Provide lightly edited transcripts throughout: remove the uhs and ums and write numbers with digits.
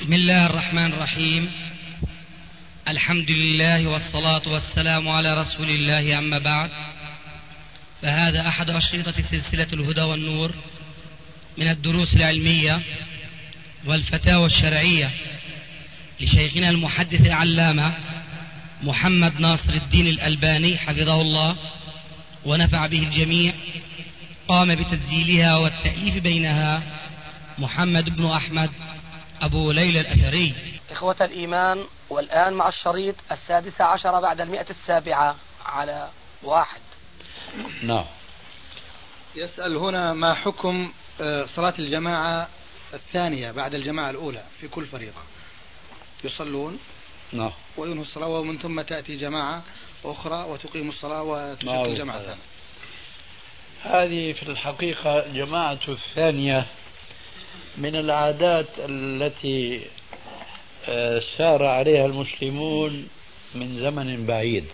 بسم الله الرحمن الرحيم. الحمد لله والصلاة والسلام على رسول الله، أما بعد، فهذا أحد أشرطة سلسلة الهدى والنور من الدروس العلمية والفتاوى الشرعية لشيخنا المحدث العلامة محمد ناصر الدين الألباني حفظه الله ونفع به الجميع. قام بتسجيلها والتأليف بينها محمد بن أحمد أبو ليلى الأثري. إخوة الإيمان، والآن مع الشريط 16 بعد 107 على 1. نعم. يسأل هنا: ما حكم صلاة الجماعة الثانية بعد الجماعة الأولى في كل فريضة؟ يصلون نعم وينهوا الصلاة ومن ثم تأتي جماعة أخرى وتقيم الصلاة وتشكل جماعة ثانية. هذه في الحقيقة الجماعة الثانية من العادات التي سار عليها المسلمون من زمن بعيد،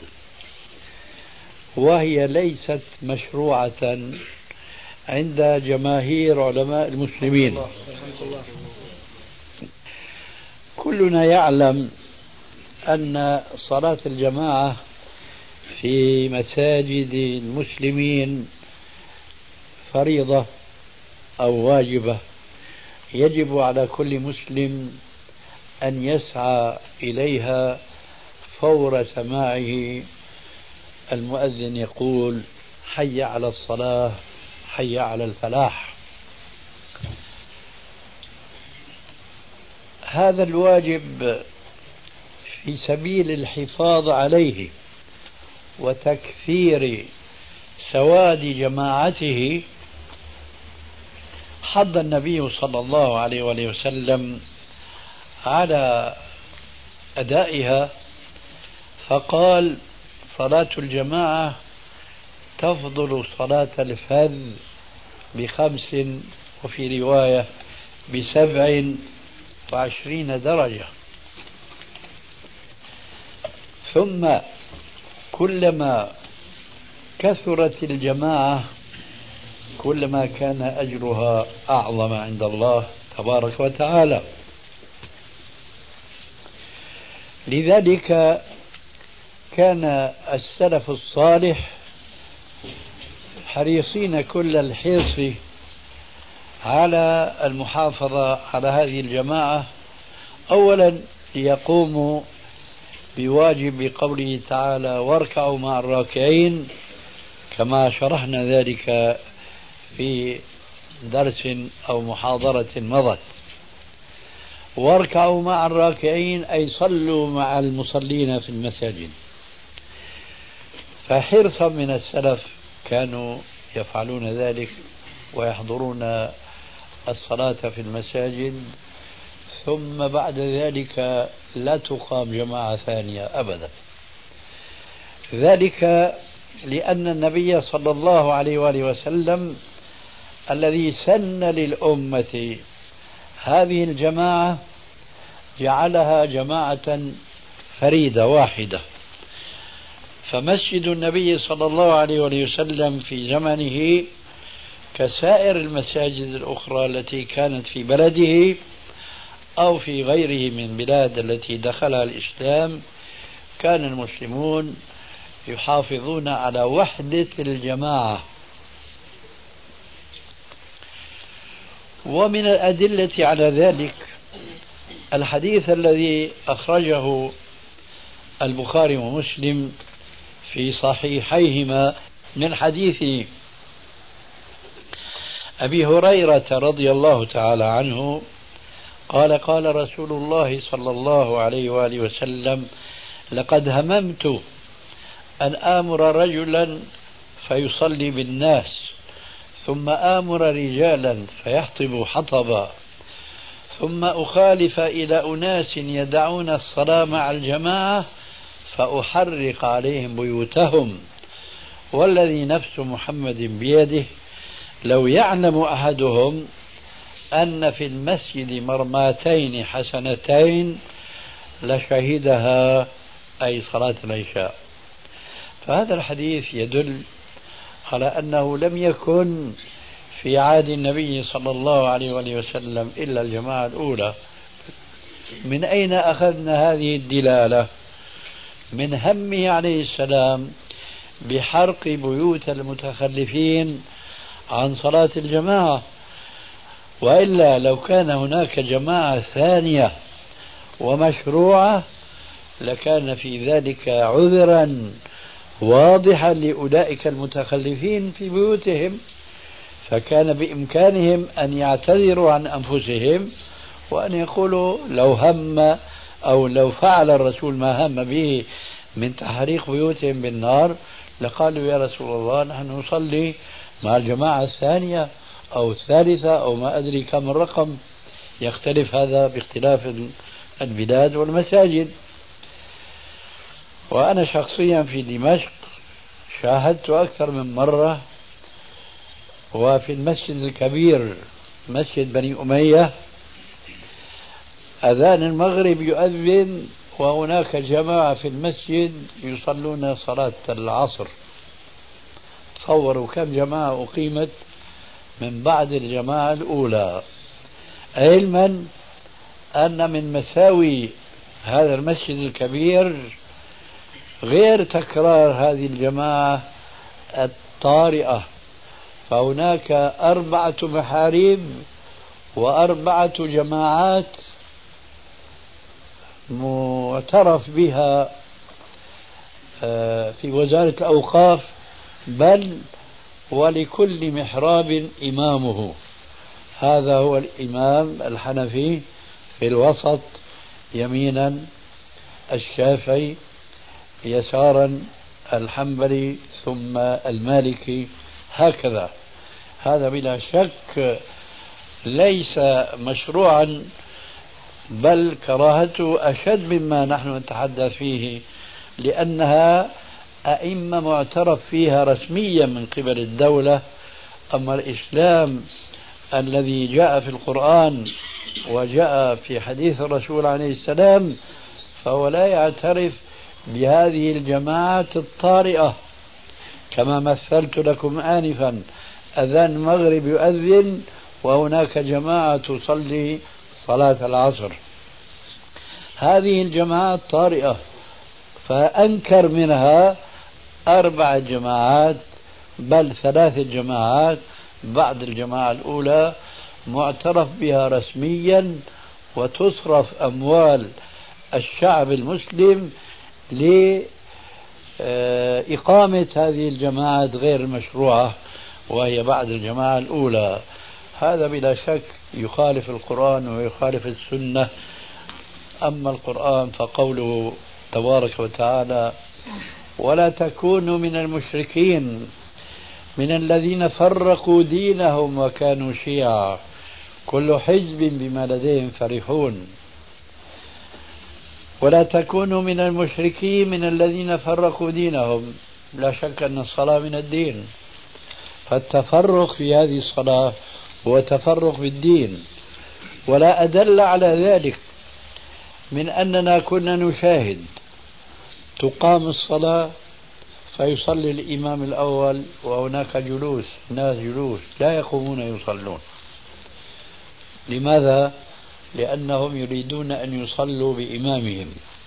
وهي ليست مشروعة عند جماهير علماء المسلمين. كلنا يعلم أن صلاة الجماعة في مساجد المسلمين فريضة أو واجبة، يجب على كل مسلم أن يسعى إليها فور سماعه المؤذن يقول: حي على الصلاة، حي على الفلاح. هذا الواجب في سبيل الحفاظ عليه وتكثير سواد جماعته حض النبي صلى الله عليه وآله وسلم على أدائها، فقال: صلاة الجماعة تفضل صلاة الفذ ب5 وفي رواية ب27 درجة. ثم كلما كثرت الجماعة كلما كان أجرها أعظم عند الله تبارك وتعالى. لذلك كان السلف الصالح حريصين كل الحرص على المحافظة على هذه الجماعة، أولا ليقوموا بواجب قوله تعالى: واركعوا مع الراكعين، كما شرحنا ذلك في درس أو محاضرة مضت. واركعوا مع الراكعين أي صلوا مع المصلين في المساجد. فحرصا من السلف كانوا يفعلون ذلك ويحضرون الصلاة في المساجد، ثم بعد ذلك لا تقام جماعة ثانية أبدا. ذلك لأن النبي صلى الله عليه وآله وسلم الذي سن للأمة هذه الجماعة جعلها جماعة فريدة واحدة. فمسجد النبي صلى الله عليه وآله وسلم في زمنه كسائر المساجد الأخرى التي كانت في بلده أو في غيره من بلاد التي دخلها الإسلام، كان المسلمون يحافظون على وحدة الجماعة. ومن الأدلة على ذلك الحديث الذي أخرجه البخاري ومسلم في صحيحيهما من حديث أبي هريرة رضي الله تعالى عنه قال: قال رسول الله صلى الله عليه وآله وسلم: لقد هممت أن آمر رجلا فيصلي بالناس، ثم آمر رجالا فيحطبوا حطبا، ثم أخالف إلى أناس يدعون الصلاة مع الجماعة فأحرق عليهم بيوتهم، والذي نفس محمد بيده لو يعلم أحدهم أن في المسجد مرماتين حسنتين لشهدها، أي صلاة العشاء. فهذا الحديث يدل على أنه لم يكن في عهد النبي صلى الله عليه وآله وسلم إلا الجماعة الأولى، من أين أخذنا هذه الدلالة؟ من همه عليه السلام بحرق بيوت المتخلفين عن صلاة الجماعة، وإلا لو كان هناك جماعة ثانية ومشروعة لكان في ذلك عذرا واضحا لأولئك المتخلفين في بيوتهم، فكان بإمكانهم أن يعتذروا عن أنفسهم وأن يقولوا لو هم أو لو فعل الرسول ما هم به من تحريق بيوتهم بالنار لقالوا يا رسول الله نحن نصلي مع الجماعة الثانية أو الثالثة أو ما أدري كم الرقم، يختلف هذا باختلاف البلاد والمساجد. وأنا شخصيا في دمشق شاهدت أكثر من مرة، وفي المسجد الكبير مسجد بني أمية أذان المغرب يؤذن وهناك جماعة في المسجد يصلون صلاة العصر. تصوروا كم جماعة أقيمت من بعد الجماعة الأولى، علما أن من مساوي هذا المسجد الكبير غير تكرار هذه الجماعة الطارئة، فهناك 4 محاريب و4 جماعات معترف بها في وزارة الأوقاف، بل ولكل محراب إمامه. هذا هو الإمام الحنفي في الوسط يمينا، الشافعي يسارا، الحنبلي ثم المالكي، هكذا. هذا بلا شك ليس مشروعا، بل كراهته أشد مما نحن نتحدث فيه، لأنها أئمة معترف فيها رسميا من قبل الدولة. أما الإسلام الذي جاء في القرآن وجاء في حديث الرسول عليه السلام فهو لا يعترف بهذه الجماعات الطارئة، كما مثلت لكم آنفا، أذان المغرب يؤذن وهناك جماعة تصلي صلاة العصر. هذه الجماعات طارئة، فأنكر منها 4 جماعات بل 3 جماعات بعد الجماعة الأولى معترف بها رسميا، وتصرف أموال الشعب المسلم لإقامة هذه الجماعات غير المشروعة وهي بعد الجماعة الأولى. هذا بلا شك يخالف القرآن ويخالف السنة. أما القرآن فقوله تبارك وتعالى ولا تكونوا من المشركين من الذين فرقوا دينهم وكانوا شيعا كل حزب بما لديهم فرحون. ولا تكونوا من المشركين من الذين فرقوا دينهم، لا شك أن الصلاة من الدين، فالتفرق في هذه الصلاة هو تفرق بالدين. ولا أدل على ذلك من أننا كنا نشاهد تقام الصلاة فيصلي الإمام الأول وهناك جلوس، ناس جلوس لا يقومون يصلون. لماذا؟ لأنهم يريدون أن يصلوا بإمامهم.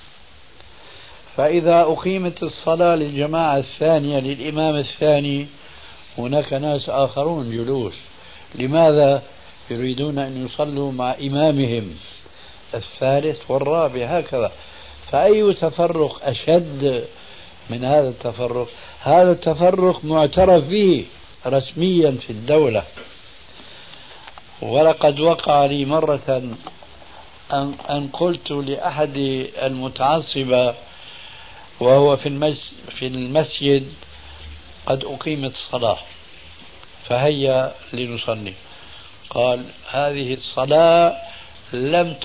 فإذا أقيمت الصلاة للجماعة الثانية للإمام الثاني هناك ناس آخرون جلوس، لماذا؟ يريدون أن يصلوا مع إمامهم الثالث والرابع، هكذا. فأي تفرق أشد من هذا التفرق؟ هذا التفرق معترف به رسميا في الدولة. ولقد وقع لي مرة أن قلت لأحد المتعصبة وهو في المسجد قد أقيمت الصلاة فهيا لنصلي، قال هذه الصلاة لم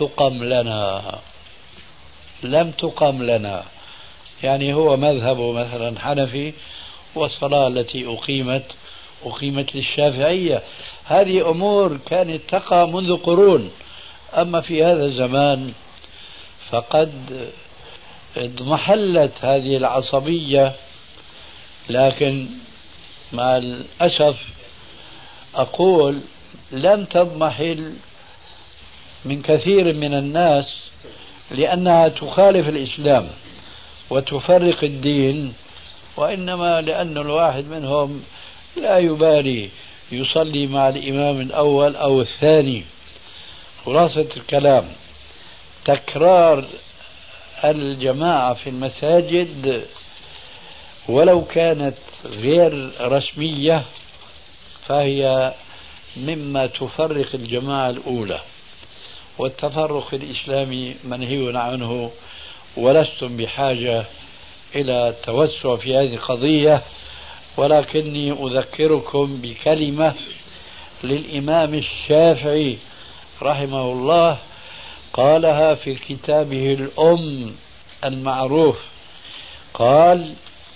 تقم لنا، يعني هو مذهبه مثلا حنفي، والصلاة التي أقيمت للشافعية. هذه أمور كانت تقع منذ قرون، أما في هذا الزمان فقد اضمحلت هذه العصبية. لكن مع الأسف أقول لم تضمحل من كثير من الناس، لأنها تخالف الإسلام وتفرق الدين، وإنما لأن الواحد منهم لا يبالي يصلي مع الإمام الأول أو الثاني. خلاصة الكلام: تكرار الجماعة في المساجد ولو كانت غير رسمية فهي مما تفرق الجماعة الأولى، والتفرق الإسلامي منهي عنه، ولستم بحاجة إلى توسع في هذه القضية. ولكني أذكركم بكلمة للإمام الشافعي رحمه الله قالها في كتابه الأم المعروف، قال: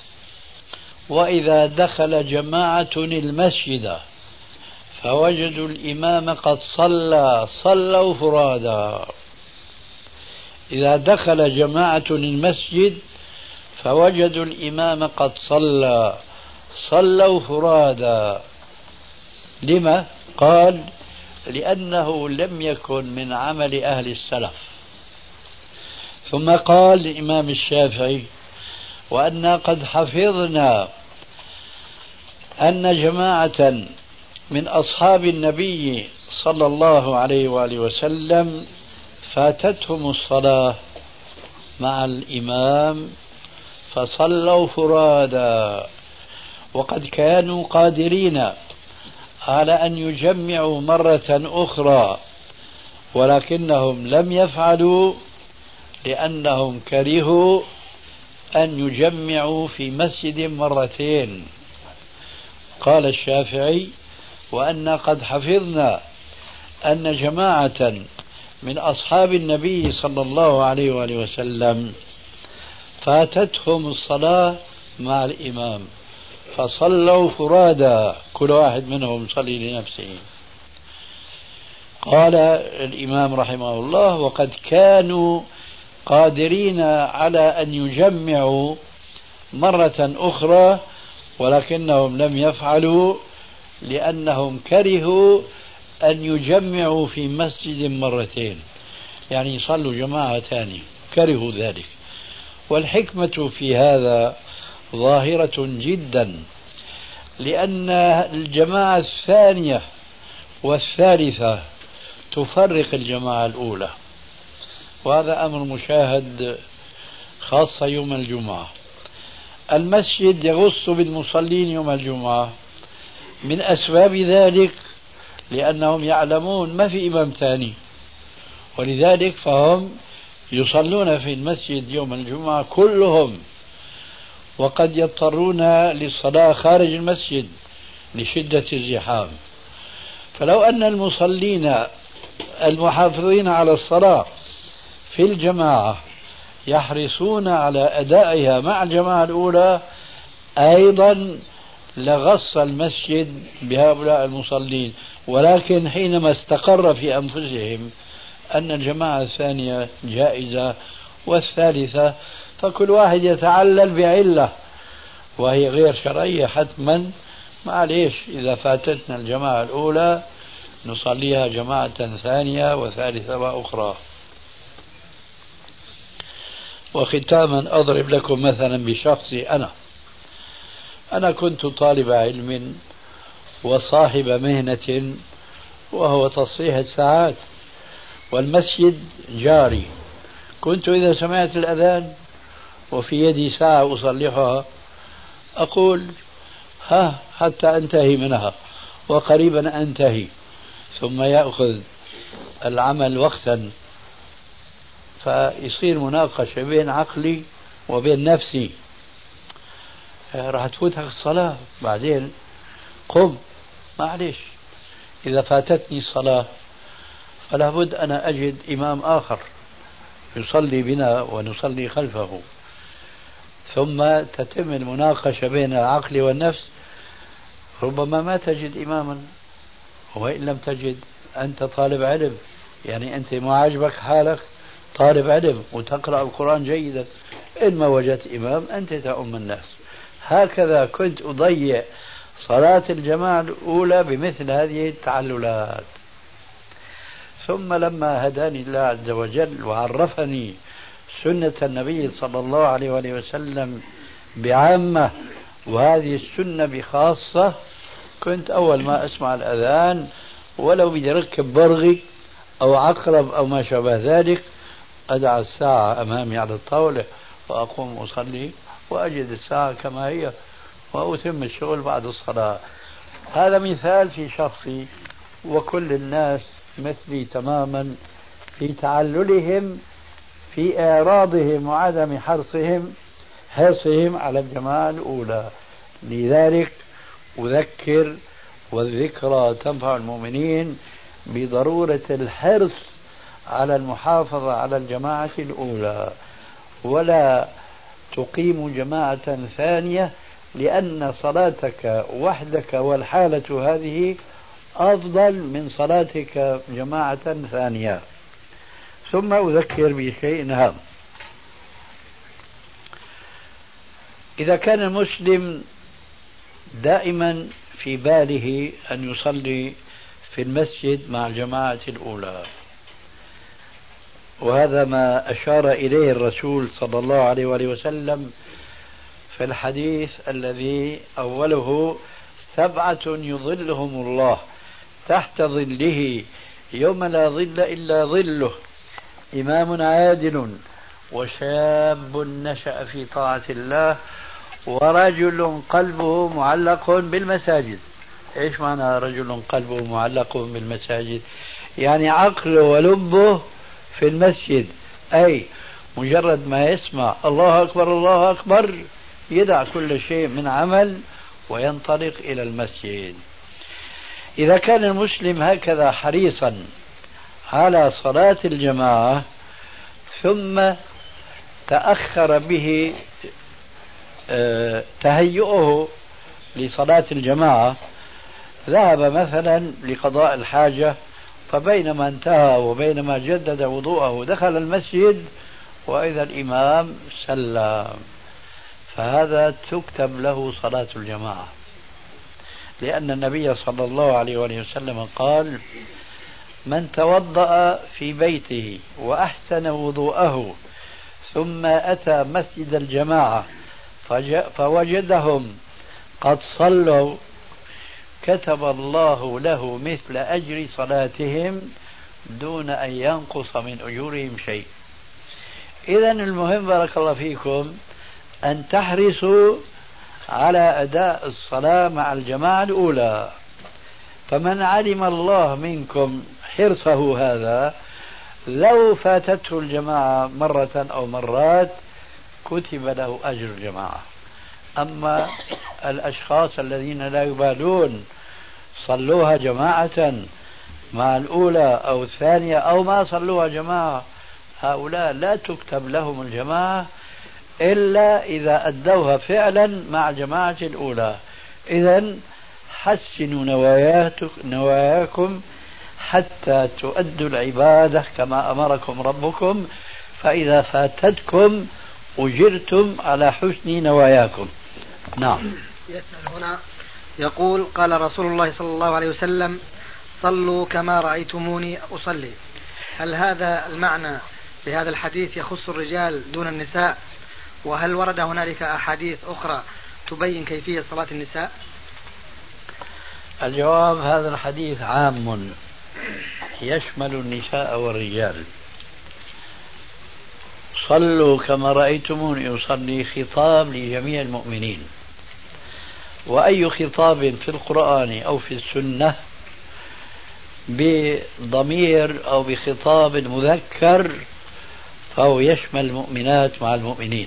وإذا دخل جماعة المسجد فوجدوا الإمام قد صلى صلوا فرادا. إذا دخل جماعة المسجد فوجدوا الإمام قد صلى صلوا فرادا. لما؟ قال: لأنه لم يكن من عمل أهل السلف. ثم قال الإمام الشافعي: وأنا قد حفظنا أن جماعة من أصحاب النبي صلى الله عليه وآله وسلم فاتتهم الصلاة مع الإمام فصلوا فرادا، وقد كانوا قادرين على أن يجمعوا مرة أخرى ولكنهم لم يفعلوا لأنهم كرهوا أن يجمعوا في مسجد مرتين. قال الشافعي: وأن قد حفظنا أن جماعة من أصحاب النبي صلى الله عليه وآله وسلم فاتتهم الصلاة مع الإمام فصلوا فرادا، كل واحد منهم صلي لنفسه. قال الإمام رحمه الله: وقد كانوا قادرين على أن يجمعوا مرة أخرى ولكنهم لم يفعلوا لأنهم كرهوا أن يجمعوا في مسجد مرتين، يعني يصلوا جماعة ثانية، كرهوا ذلك. والحكمة في هذا ظاهرة جدا، لأن الجماعة الثانية والثالثة تفرق الجماعة الأولى، وهذا أمر مشاهد خاصة يوم الجمعة. المسجد يغص بالمصلين يوم الجمعة من أسباب ذلك لأنهم يعلمون ما في إمام ثاني، ولذلك فهم يصلون في المسجد يوم الجمعة كلهم، وقد يضطرون للصلاة خارج المسجد لشدة الزحام. فلو أن المصلين المحافظين على الصلاة في الجماعة يحرصون على أدائها مع الجماعة الأولى أيضا لغص المسجد بهؤلاء المصلين، ولكن حينما استقر في أنفسهم أن الجماعة الثانية جائزة والثالثة، فكل واحد يتعلل بعلة وهي غير شرعية حتما، معليش إذا فاتتنا الجماعة الأولى نصليها جماعة ثانية وثالثة وأخرى. وختاما أضرب لكم مثلا بشخصي أنا كنت طالب علم وصاحب مهنة وهو تصحيح الساعات، والمسجد جاري. كنت إذا سمعت الأذان وفي يدي ساعة أصلحها أقول حتى أنتهي منها، وقريبا أنتهي، ثم يأخذ العمل وقتا، فيصير مناقشة بين عقلي وبين نفسي، راح تفوتك الصلاة بعدين، قم معلش. إذا فاتتني الصلاة فلا بد أنا أجد إمام آخر يصلي بنا ونصلي خلفه، ثم تتم المناقشة بين العقل والنفس. ربما ما تجد إماما، وإن لم تجد أنت طالب علم، يعني أنت ما عجبك حالك طالب علم وتقرأ القرآن جيدا، إن ما وجدت إمام أنت تؤم الناس. هكذا كنت أضيع صلاة الجماعة الأولى بمثل هذه التعللات. ثم لما هداني الله عز وجل وعرفني سنة النبي صلى الله عليه وآله وسلم بعامة وهذه السنة بخاصة، كنت أول ما أسمع الأذان ولو بدي أركب برغي أو عقرب أو ما شابه ذلك أدع الساعة أمامي على الطاولة وأقوم أصلي وأجد الساعة كما هي وأتم الشغل بعد الصلاة. هذا مثال في شخصي، وكل الناس مثلي تماما في تعللهم في إعراضهم وعدم حرصهم على الجماعة الأولى. لذلك أذكر، والذكرى تنفع المؤمنين، بضرورة الحرص على المحافظة على الجماعة الأولى، ولا تقيم جماعة ثانية، لأن صلاتك وحدك والحالة هذه أفضل من صلاتك جماعة ثانية. ثم أذكر بشيء هام: إذا كان المسلم دائما في باله أن يصلي في المسجد مع الجماعة الأولى، وهذا ما أشار إليه الرسول صلى الله عليه وآله وسلم في الحديث الذي أوله: 7 يظلهم الله تحت ظله يوم لا ظل إلا ظله، إمام عادل، وشاب نشأ في طاعة الله، ورجل قلبه معلق بالمساجد. إيش معنى رجل قلبه معلق بالمساجد؟ يعني عقله ولبه في المسجد، أي مجرد ما يسمع الله أكبر الله أكبر يدع كل شيء من عمل وينطلق إلى المسجد. إذا كان المسلم هكذا حريصا على صلاة الجماعة ثم تأخر به تهيئه لصلاة الجماعة، ذهب مثلا لقضاء الحاجة، فبينما انتهى وبينما جدد وضوءه دخل المسجد وإذا الإمام سلم، فهذا تكتب له صلاة الجماعة، لأن النبي صلى الله عليه وسلم قال: من توضأ في بيته وأحسن وضوءه ثم أتى مسجد الجماعة فوجدهم قد صلوا كتب الله له مثل أجر صلاتهم دون أن ينقص من أجورهم شيء. إذن المهم بارك الله فيكم أن تحرصوا على أداء الصلاة مع الجماعة الأولى، فمن علم الله منكم حرصه هذا لو فاتته الجماعة مرة أو مرات كتب له أجر الجماعة. أما الأشخاص الذين لا يبالون صلوها جماعة مع الأولى أو الثانية أو ما صلوها جماعة، هؤلاء لا تكتب لهم الجماعة إلا إذا أدوها فعلا مع الجماعة الأولى. إذن حسنوا نواياكم حتى تؤدوا العبادة كما أمركم ربكم، فإذا فاتتكم أجرتم على حسن نواياكم. نعم. يسأل هنا يقول: قال رسول الله صلى الله عليه وسلم: صلوا كما رأيتموني أصلي. هل هذا المعنى لهذا الحديث يخص الرجال دون النساء؟ وهل ورد هنالك أحاديث أخرى تبين كيفية صلاة النساء؟ الجواب: هذا الحديث عام يشمل النساء والرجال. صلوا كما رأيتموني أصلي خطاب لجميع المؤمنين، وأي خطاب في القرآن أو في السنة بضمير أو بخطاب مذكر فهو يشمل المؤمنات مع المؤمنين.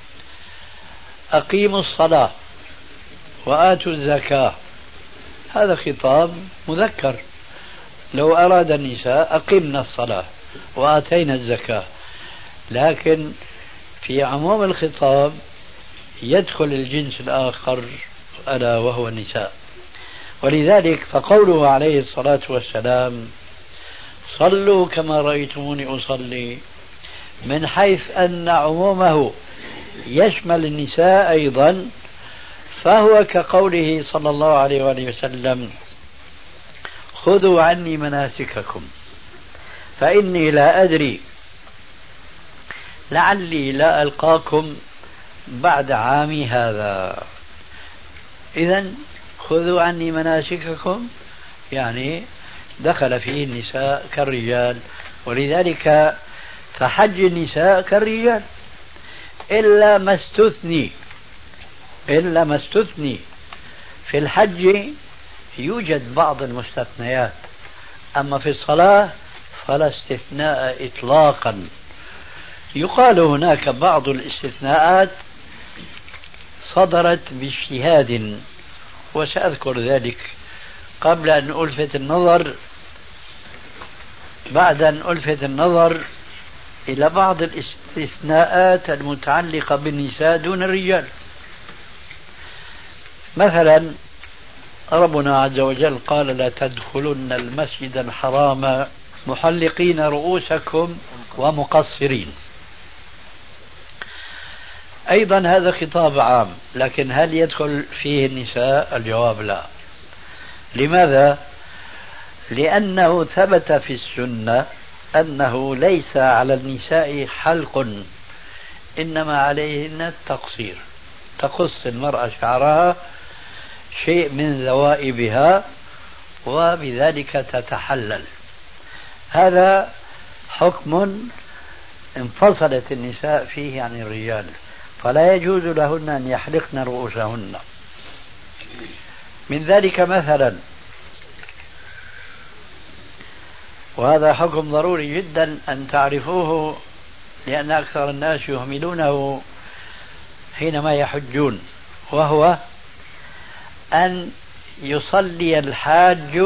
أقيموا الصلاة وآتوا الزكاة، هذا خطاب مذكر. لو أراد النساء أقمنا الصلاة وآتينا الزكاة، لكن في عموم الخطاب يدخل الجنس الآخر ألا وهو النساء. ولذلك فقوله عليه الصلاة والسلام: صلوا كما رأيتموني أصلي، من حيث أن عمومه يشمل النساء أيضا، فهو كقوله صلى الله عليه وآله وسلم: خذوا عني مناسككم. فإني لا أدري لعلي لا ألقاكم بعد عامي هذا، إذن خذوا عني مناسككم، يعني دخل فيه النساء كالرجال، ولذلك فحج النساء كالرجال إلا ما استثني في الحج يوجد بعض المستثنيات، أما في الصلاة فلا استثناء إطلاقا. يقال هناك بعض الاستثناءات صدرت باجتهاد، وسأذكر ذلك قبل أن ألفت النظر بعد أن ألفت النظر إلى بعض الاستثناءات المتعلقة بالنساء دون الرجال. مثلا ربنا عز وجل قال: لا تدخلن المسجد الحرام محلقين رؤوسكم ومقصرين. أيضا هذا خطاب عام، لكن هل يدخل فيه النساء؟ الجواب لا. لماذا؟ لأنه ثبت في السنة أنه ليس على النساء حلق، إنما عليهن التقصير، تقص المرأة شعرها شيء من ذوائبها وبذلك تتحلل. هذا حكم انفصلت النساء فيه عن الرجال، فلا يجوز لهن أن يحلقن رؤوسهن. من ذلك مثلا، وهذا حكم ضروري جدا أن تعرفوه لأن أكثر الناس يهملونه حينما يحجون، وهو أن يصلي الحاج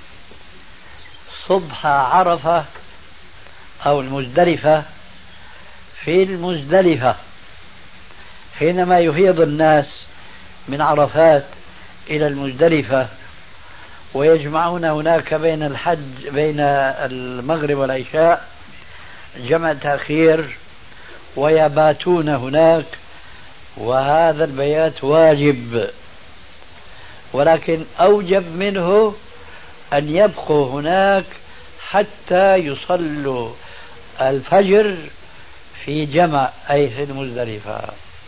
صبح عرفة أو المزدلفة في المزدلفة حينما يفيض الناس من عرفات إلى المزدلفة، ويجمعون هناك بين المغرب والعشاء جمع تأخير، ويباتون هناك، وهذا البيات واجب، ولكن أوجب منه أن يبقوا هناك حتى يصلوا الفجر في جمع، أي في المزدلفة.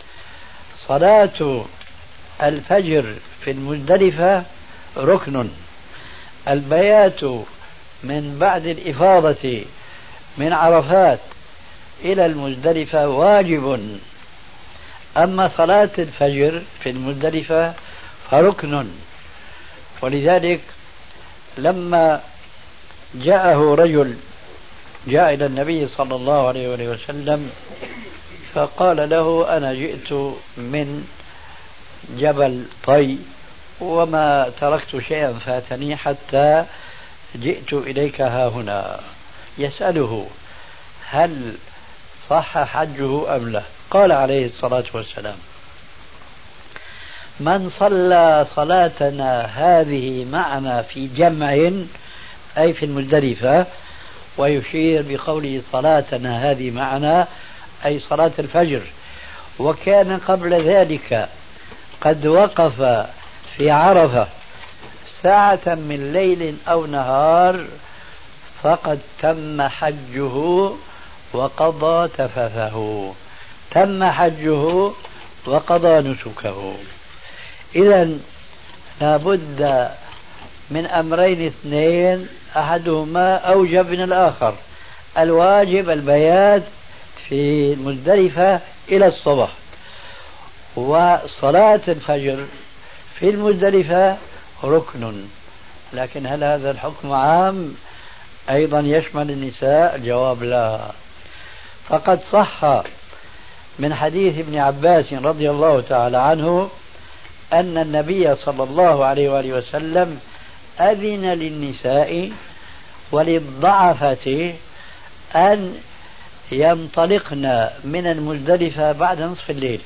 صلاة الفجر في المزدلفة ركن، البيات من بعد الإفاضة من عرفات إلى المزدلفة واجب، أما صلاة الفجر في المزدلفة فركن. ولذلك لما جاءه رجل جاء إلى النبي صلى الله عليه وسلم فقال له: أنا جئت من جبل طي وما تركت شيئا فاتني حتى جئت إليك ها هنا، يسأله هل صح حجه أم لا؟ قال عليه الصلاة والسلام: من صلى صلاتنا هذه معنا في جمع، أي في المزدلفة، ويشير بقوله صلاتنا هذه معنا أي صلاة الفجر، وكان قبل ذلك قد وقف في عرفة ساعة من ليل أو نهار، فقد تم حجه وقضى تفثه، تم حجه وقضى نسكه. إذن لابد من أمرين اثنين، أحدهما أوجب من الآخر. الواجب البيات في المزدلفة إلى الصبح، وصلاة الفجر في المزدلفة ركن. لكن هل هذا الحكم عام أيضا يشمل النساء؟ الجواب لا. فقد صح من حديث ابن عباس رضي الله تعالى عنه أن النبي صلى الله عليه وآله وسلم أذن للنساء وللضعفة أن ينطلقن من المزدلفة بعد نصف الليل.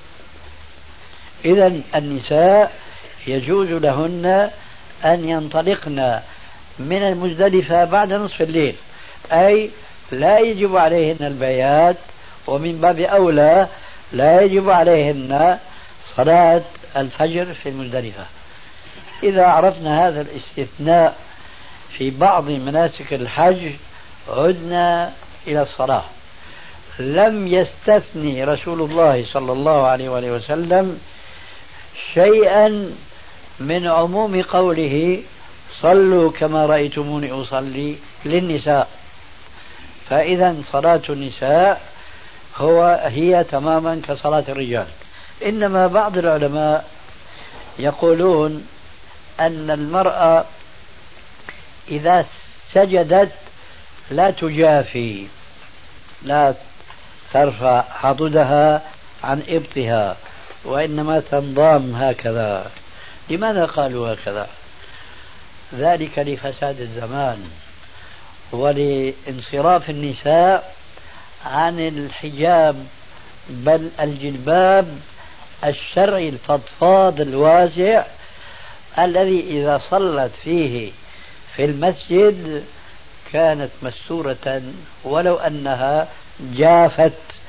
إذن النساء يجوز لهن أن ينطلقن من المزدلفة بعد نصف الليل، أي لا يجب عليهن البيات، ومن باب أولى لا يجب عليهن صلاة الفجر في المزدلفة. إذا عرفنا هذا الاستثناء في بعض مناسك الحج عدنا إلى الصلاة. لم يستثني رسول الله صلى الله عليه وآله وسلم شيئا من عموم قوله صلوا كما رأيتموني أصلي للنساء. فإذا صلاة النساء هي تماما كصلاة الرجال. إنما بعض العلماء يقولون أن المرأة إذا سجدت لا تجافي، لا ترفع عضدها عن إبطها، وإنما تنضم هكذا. لماذا قالوا هكذا؟ ذلك لفساد الزمان ولانصراف النساء عن الحجاب، بل الجلباب الشرعي الفضفاض الواسع الذي إذا صلت فيه في المسجد كانت مستورة ولو أنها جافت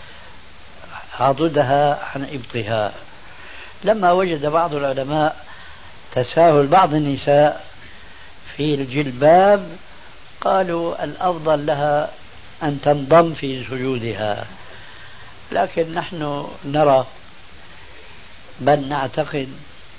عضدها عن إبطها. لما وجد بعض العلماء تساهل بعض النساء في الجلباب قالوا الأفضل لها أن تنضم في سجودها. لكن نحن نرى بل نعتقد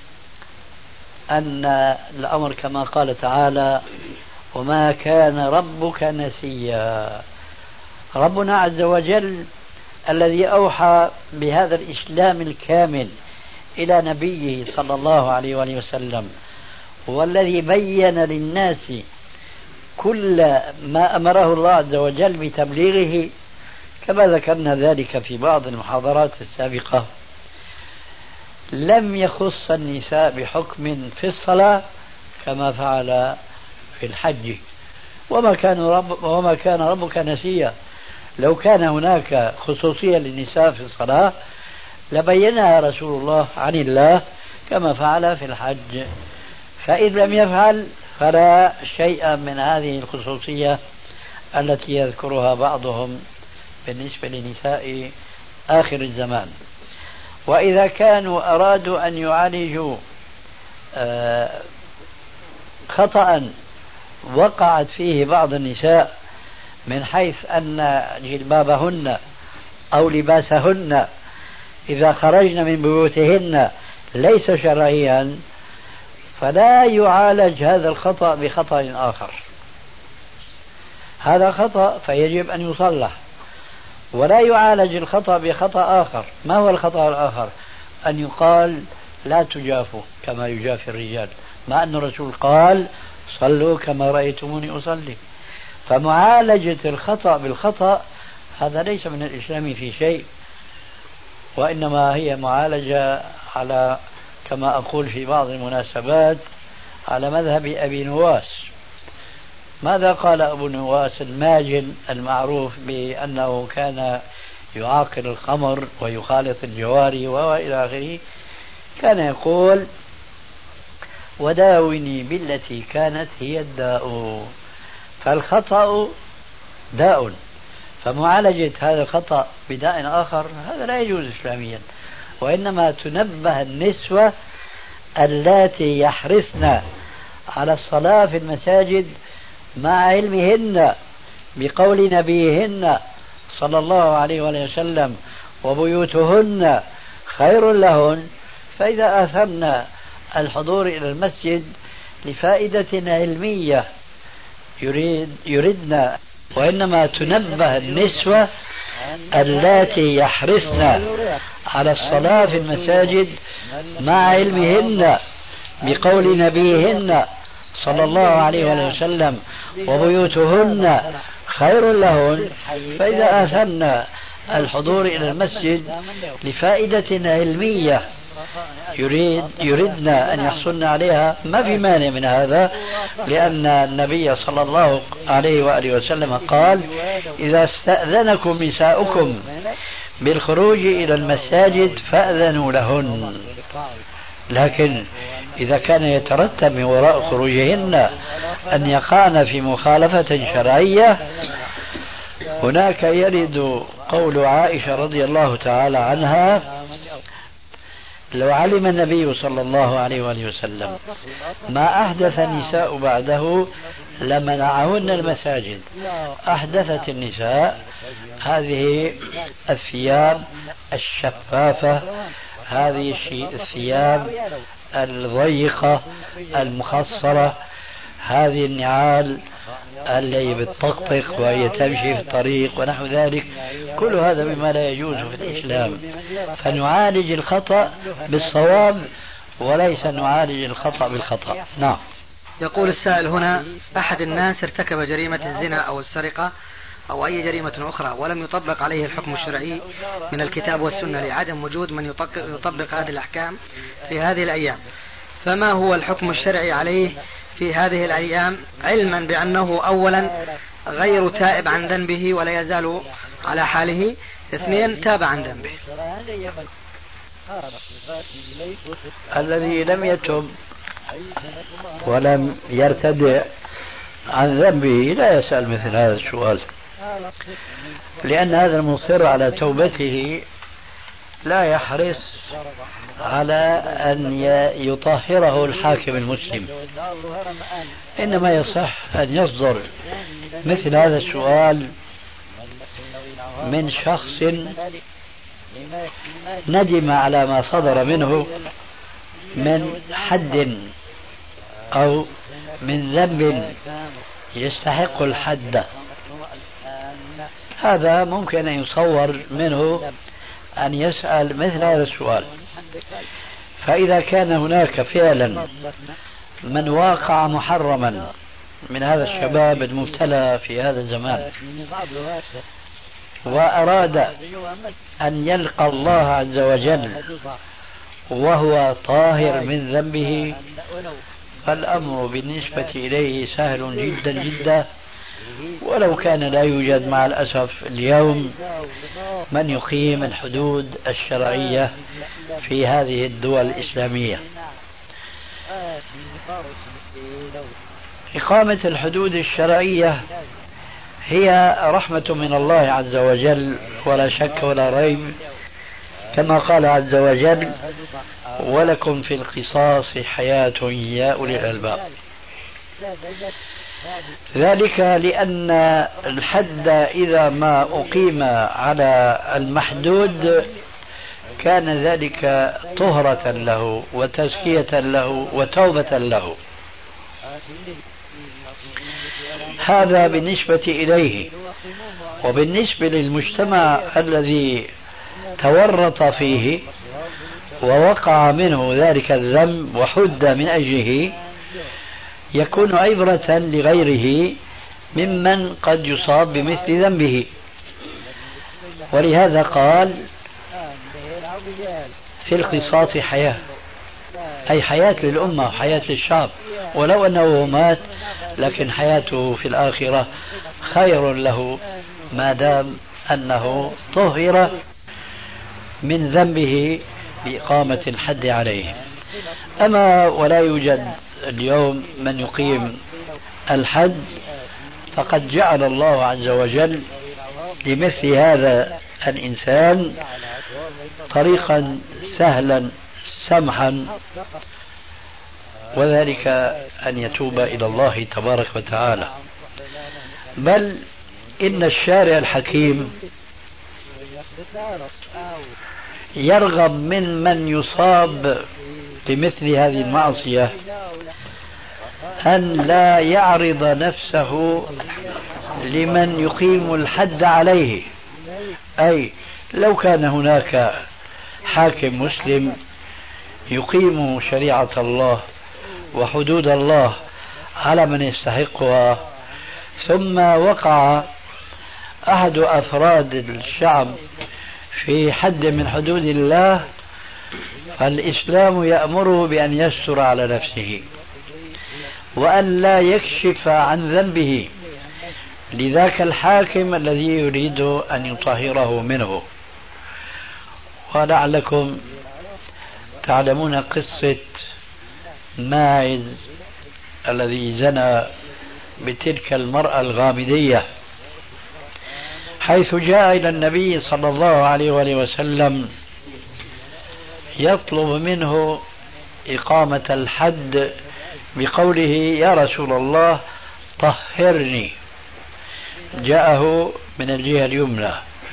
أن الأمر كما قال تعالى وما كان ربك نسيا. ربنا عز وجل الذي أوحى بهذا الإسلام الكامل إلى نبيه صلى الله عليه وآله وسلم، والذي بين للناس كل ما أمره الله عز وجل بتبليغه، كما ذكرنا ذلك في بعض المحاضرات السابقة، لم يخص النساء بحكم في الصلاة كما فعل في الحج. وما كان ربك نسيا. لو كان هناك خصوصية للنساء في الصلاة لبينها رسول الله عن الله كما فعل في الحج. فإذ لم يفعل فلا شيء من هذه الخصوصية التي يذكرها بعضهم بالنسبة لنساء آخر الزمان. وإذا كانوا أرادوا أن يعالجوا خطأ وقعت فيه بعض النساء من حيث أن جلبابهن أو لباسهن إذا خرجن من بيوتهن ليس شرعيا، فلا يعالج هذا الخطأ بخطأ آخر. هذا خطأ فيجب أن يصلح، ولا يعالج الخطأ بخطأ آخر. ما هو الخطأ الآخر؟ أن يقال لا تجافوا كما يجافي الرجال، مع أن الرسول قال صلوا كما رأيتموني أصلي. فمعالجة الخطأ بالخطأ هذا ليس من الإسلام في شيء، وإنما هي معالجة على كما أقول في بعض المناسبات على مذهب أبي نواس. ماذا قال أبو نواس الماجن المعروف بأنه كان يعاقل الخمر ويخالط الجواري وإلى آخره؟ كان يقول وداوني بالتي كانت هي الداء. فالخطأ داء، فمعالجة هذا الخطأ بداء آخر هذا لا يجوز إسلاميا. وإنما تنبه النسوة اللاتي يحرصن على الصلاة في المساجد مع علمهن بقول نبيهن صلى الله عليه وسلم وبيوتهن خير لهن، فإذا آثرن الحضور إلى المسجد لفائدة علمية يردن. وإنما تنبه النسوة اللاتي يحرصن على الصلاة في المساجد مع علمهن بقول نبيهن صلى الله عليه وسلم وبيوتهن خير لهن، فإذا آثرن الحضور إلى المسجد لفائدة علمية يردن أن يحصلن عليها ما في مانع من هذا، لأن النبي صلى الله عليه وآله وسلم قال إذا استأذنكم نساؤكم بالخروج إلى المساجد فأذنوا لهن. لكن إذا كان يترتب من وراء خروجهن أن يقعن في مخالفة شرعية، هناك يرد قول عائشة رضي الله تعالى عنها لو علم النبي صلى الله عليه وآله وسلم ما أحدث النساء بعده لمنعهن المساجد. أحدثت النساء هذه الثياب الشفافة، هذه الثياب الضيقة المخصرة، هذه النعال اللي بتطقطق وهي تمشي في الطريق ونحو ذلك، كل هذا مما لا يجوز في الإسلام. فنعالج الخطأ بالصواب وليس نعالج الخطأ بالخطأ. نعم. يقول السائل هنا: أحد الناس ارتكب جريمة الزنا أو السرقة أو أي جريمة أخرى ولم يطبق عليه الحكم الشرعي من الكتاب والسنة لعدم وجود من يطبق هذه الأحكام في هذه الأيام، فما هو الحكم الشرعي عليه في هذه الأيام، علما بأنه أولا غير تائب عن ذنبه ولا يزال على حاله، اثنين تاب عن ذنبه؟ الذي لم يتب ولم يرتدع عن ذنبه لا يسأل مثل هذا السؤال، لأن هذا المصر على توبته لا يحرص على أن يطهره الحاكم المسلم، إنما يصح أن يصدر مثل هذا السؤال من شخص ندم على ما صدر منه من حد أو من ذنب يستحق الحد. هذا ممكن أن يصور منه أن يسأل مثل هذا السؤال. فإذا كان هناك فعلا من واقع محرما من هذا الشباب المبتلى في هذا الزمان وأراد أن يلقى الله عز وجل وهو طاهر من ذنبه، فالأمر بالنسبة إليه سهل جدا جدا، ولو كان لا يوجد مع الأسف اليوم من يقيم الحدود الشرعية في هذه الدول الإسلامية. إقامة الحدود الشرعية هي رحمة من الله عز وجل ولا شك ولا ريب، كما قال عز وجل: ولكم في القصاص حياة يا أولي الألباب. ذلك لأن الحد إذا ما أقيم على المحدود كان ذلك طهرة له وتزكية له وتوبة له. هذا بالنسبة إليه. وبالنسبة للمجتمع الذي تورط فيه ووقع منه ذلك الذنب وحد من أجله، يكون عبرة لغيره ممن قد يصاب بمثل ذنبه. ولهذا قال: في القصاص حياة، أي حياة للأمة وحياة للشعب، ولو أنه مات لكن حياته في الآخرة خير له ما دام أنه طهر من ذنبه بإقامة الحد عليه. أما ولا يوجد اليوم من يقيم الحد، فقد جعل الله عز وجل لمثل هذا الإنسان طريقا سهلا سمحا، وذلك أن يتوب إلى الله تبارك وتعالى. بل إن الشارع الحكيم يرغب من يصاب بمثل هذه المعصية أن لا يعرض نفسه لمن يقيم الحد عليه. أي لو كان هناك حاكم مسلم يقيم شريعة الله وحدود الله على من يستحقها، ثم وقع أحد أفراد الشعب في حد من حدود الله، فالإسلام يأمره بأن يستر على نفسه وأن لا يكشف عن ذنبه لذاك الحاكم الذي يريد أن يطهره منه. ولعلكم تعلمون قصة ماعز الذي زنى بتلك المرأة الغامدية، حيث جاء إلى النبي صلى الله عليه وآله وسلم يطلب منه إقامة الحد بقوله يا رسول الله طهرني، جاءه من الجهة اليمنى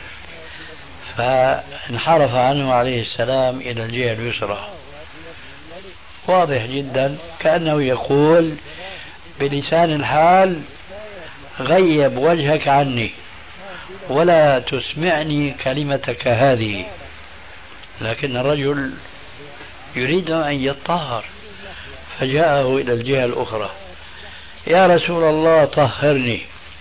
فانحرف عنه عليه السلام إلى الجهة اليسرى. واضح جدا كأنه يقول بلسان الحال غيب وجهك عني ولا تسمعني كلمتك هذه، لكن الرجل يريد أن يطهر فجاءه إلى الجهة الأخرى يا رسول الله طهرني،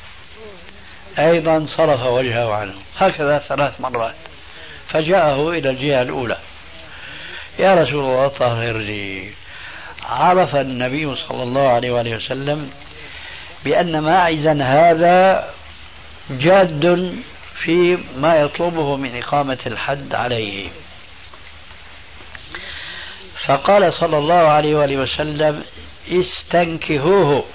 أيضا صرف وجهه عنه، هكذا 3 مرات، فجاءه إلى الجهة الأولى يا رسول الله طهرني. عرف النبي صلى الله عليه وآله وسلم بأن ماعزا هذا جاد في ما يطلبه من إقامة الحد عليه، فقال صلى الله عليه وآله وسلم استنكهوه.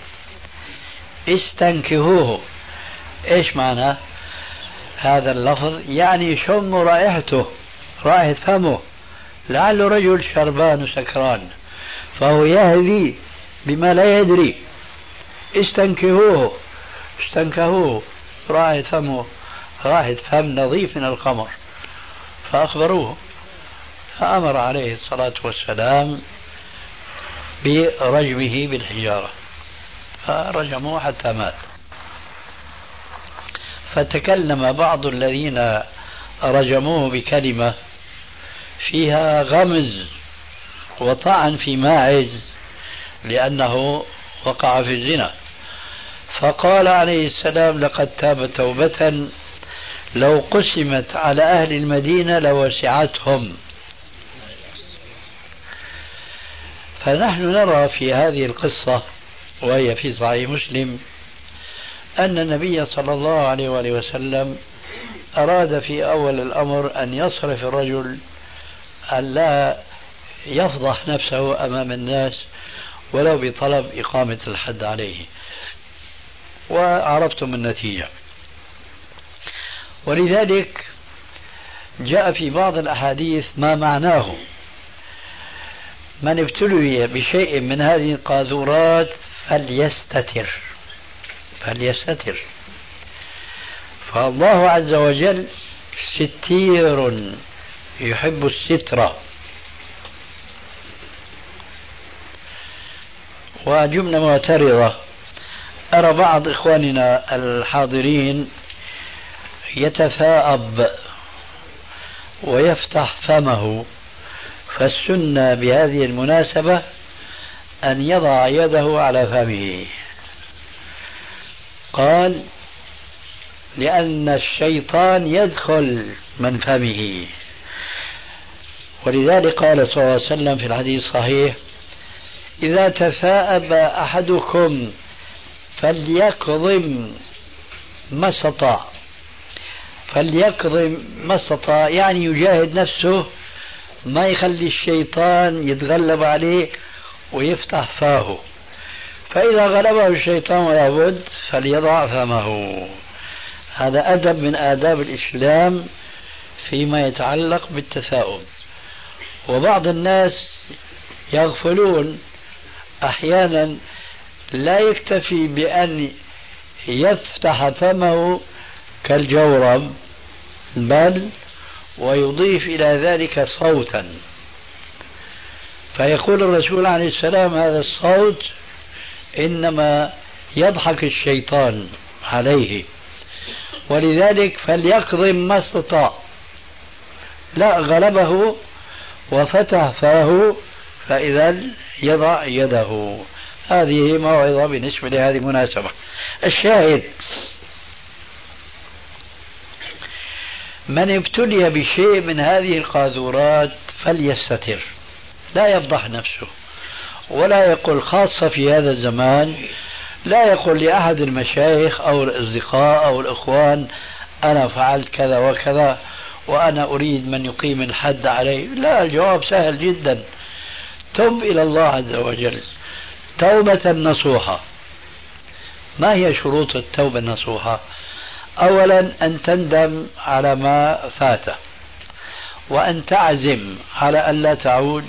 استنكهوه إيش معنى هذا اللفظ؟ يعني شم رائحته، رائحة فمه، لعله رجل شربان وسكران فهو يهوي بما لا يدري. استنكهوه، استنكهوه، رائحة فمه رائحة فم نظيف من الخمر، فأخبروه فأمر عليه الصلاة والسلام برجمه بالحجارة، فرجموه حتى مات. فتكلم بعض الذين رجموه بكلمة فيها غمز وطعن في ماعز لأنه وقع في الزنا، فقال عليه السلام لقد تاب توبة لو قسمت على أهل المدينة لوسعتهم. فنحن نرى في هذه القصة وهي في صحيح مسلم أن النبي صلى الله عليه وآله وسلم أراد في أول الأمر أن يصرف الرجل أن لا يفضح نفسه أمام الناس ولو بطلب إقامة الحد عليه، وعرفتم النتيجة. ولذلك جاء في بعض الأحاديث ما معناه من ابتلي بشيء من هذه القاذورات فليستتر، فليستتر. فالله عز وجل ستير يحب الستر. وجملة معترضة، أرى بعض إخواننا الحاضرين يتثاءب ويفتح فمه، فالسنة بهذه المناسبة أن يضع يده على فمه. قال لأن الشيطان يدخل من فمه، ولذلك قال صلى الله عليه وسلم في الحديث الصحيح إذا تثاءب أحدكم فليكظم ما استطاع. فليكظم ما استطاع يعني يجاهد نفسه ما يخلي الشيطان يتغلب عليه ويفتح فاه، فإذا غلبه الشيطان ولا بد فليضع فمه. هذا أدب من آداب الإسلام فيما يتعلق بالتثاؤب. وبعض الناس يغفلون أحيانا، لا يكتفي بأن يفتح فمه كالجورب بل ويضيف إلى ذلك صوتا، فيقول الرسول عليه السلام هذا الصوت إنما يضحك الشيطان عليه، ولذلك فليكظم ما استطاع. لا غلبه وفتح فاه فإذا يضع يده. هذه موعظة بالنسبة لهذه المناسبة. الشاهد من ابتلي بشيء من هذه القاذورات فليستتر، لا يفضح نفسه ولا يقول، خاصة في هذا الزمان لا يقول لأحد المشايخ أو الأصدقاء أو الإخوان أنا فعلت كذا وكذا وأنا أريد من يقيم الحد علي. لا، الجواب سهل جدا، تب إلى الله عز وجل توبة نصوحة. ما هي شروط التوبة النصوحة؟ أولا أن تندم على ما فات، وأن تعزم على أن لا تعود،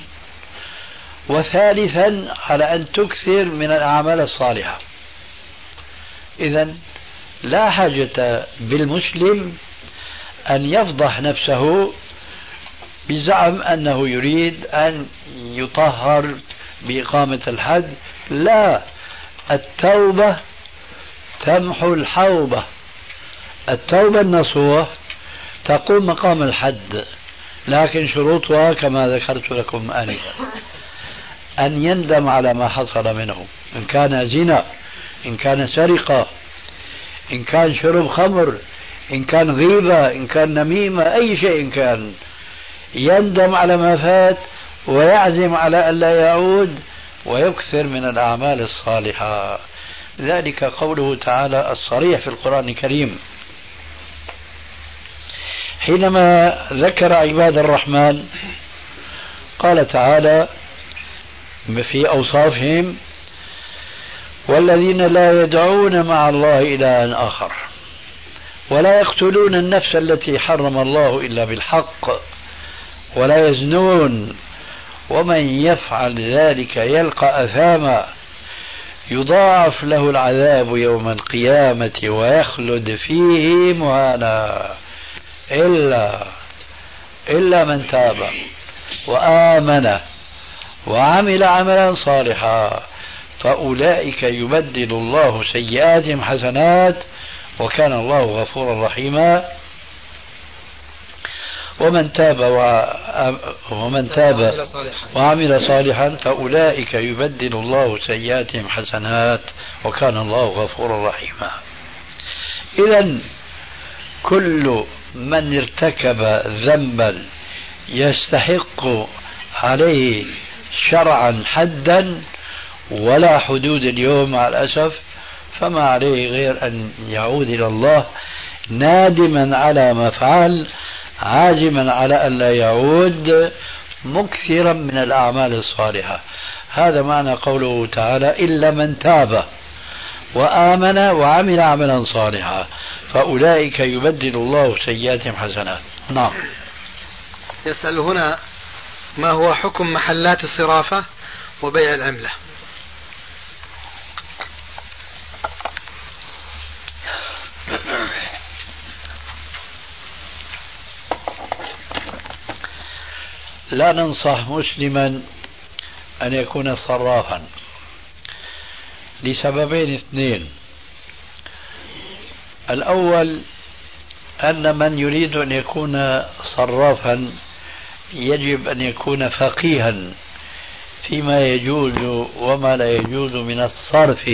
وثالثا على أن تكثر من الأعمال الصالحة. إذن لا حاجة بالمسلم أن يفضح نفسه بزعم أنه يريد أن يطهر بإقامة الحد. لا، التوبة تمحو الحوبة. التوبة النصوح تقوم مقام الحد، لكن شروطها كما ذكرت لكم آنفا: أن يندم على ما حصل منه، إن كان زنا، إن كان سرقة، إن كان شرب خمر، إن كان غيبة، إن كان نميمة، أي شيء كان، يندم على ما فات ويعزم على أن لا يعود ويكثر من الأعمال الصالحة. ذلك قوله تعالى الصريح في القرآن الكريم حينما ذكر عباد الرحمن، قال تعالى في أوصافهم: والذين لا يدعون مع الله إلها آخر ولا يقتلون النفس التي حرم الله إلا بالحق ولا يزنون ومن يفعل ذلك يلقى أثاما يضاعف له العذاب يوم القيامة ويخلد فيه مهانا إلا من تاب وآمن وعمل عملا صالحا فأولئك يبدل الله سيئاتهم حسنات وكان الله غفورا رحيما ومن تاب وعمل صالحا فأولئك يبدل الله سيئاتهم حسنات وكان الله غفورا رحيما. إذن كل من ارتكب ذنبا يستحق عليه شرعا حدا ولا حدود اليوم مع الأسف، فما عليه غير أن يعود إلى الله نادما على ما فعل، عازما على أن لا يعود، مكثرا من الأعمال الصالحة. هذا معنى قوله تعالى: إلا من تاب وآمن وعمل عملا صالحا فأولئك يبدل الله سيئاتهم حسنات. نعم. يسأل هنا: ما هو حكم محلات الصرافة وبيع العملة؟ لا ننصح مسلما أن يكون صرافا لسببين اثنين. الأول أن من يريد أن يكون صرافا يجب أن يكون فقيها فيما يجوز وما لا يجوز من الصرف،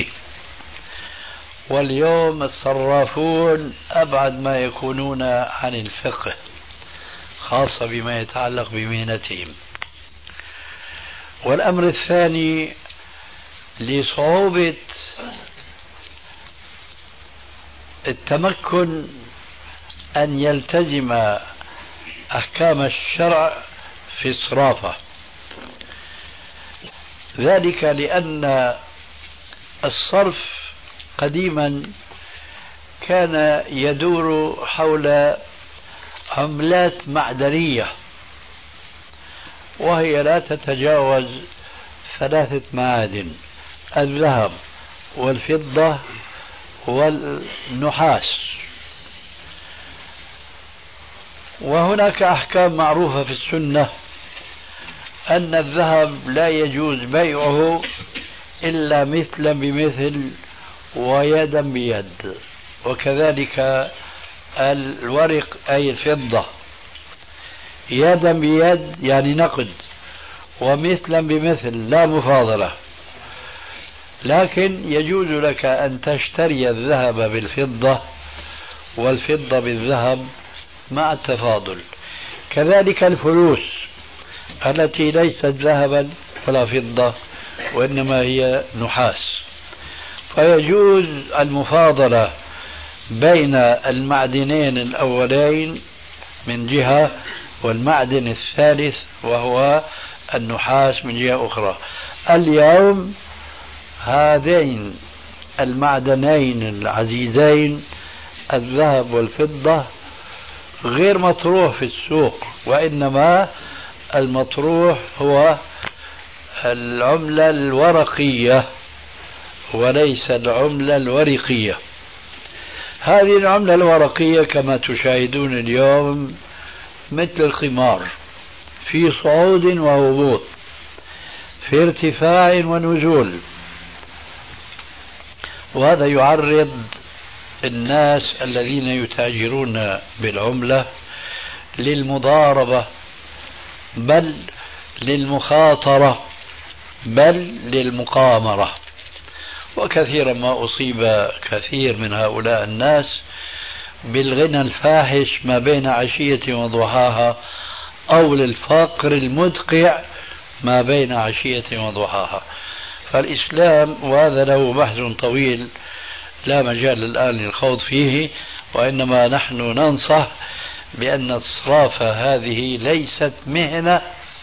واليوم الصرافون أبعد ما يكونون عن الفقه خاصة بما يتعلق بمهنتهم. والأمر الثاني لصعوبة التمكن أن يلتزم أحكام الشرع في الصرافة، ذلك لأن الصرف قديما كان يدور حول عملات معدنية وهي لا تتجاوز 3 معادن: الذهب والفضة والنحاس. وهناك أحكام معروفة في السنة أن الذهب لا يجوز بيعه إلا مثلا بمثل ويدا بيد، وكذلك الورق أي الفضة يدا بيد يعني نقد، ومثلا بمثل لا مفاضلة. لكن يجوز لك أن تشتري الذهب بالفضة والفضة بالذهب مع التفاضل. كذلك الفلوس التي ليست ذهبا ولا فضة وإنما هي نحاس، فيجوز المفاضلة بين المعدنين الأولين من جهة والمعدن الثالث وهو النحاس من جهة أخرى. اليوم هذين المعدنين العزيزين الذهب والفضة غير مطروح في السوق، وإنما المطروح هو العملة الورقية وليس العملة الورقية. هذه العملة الورقية كما تشاهدون اليوم مثل القمار، في صعود وهبوط، في ارتفاع ونزول، وهذا يعرض الناس الذين يتاجرون بالعملة للمضاربة، بل للمخاطرة، بل للمقامرة. وكثيرا ما أصيب كثير من هؤلاء الناس بالغنى الفاحش ما بين عشية وضحاها، أو للفقر المدقع ما بين عشية وضحاها. فالإسلام، وهذا له بحث طويل لا مجال الآن للخوض فيه، وإنما نحن ننصح بأن الصرافة هذه ليست مهنة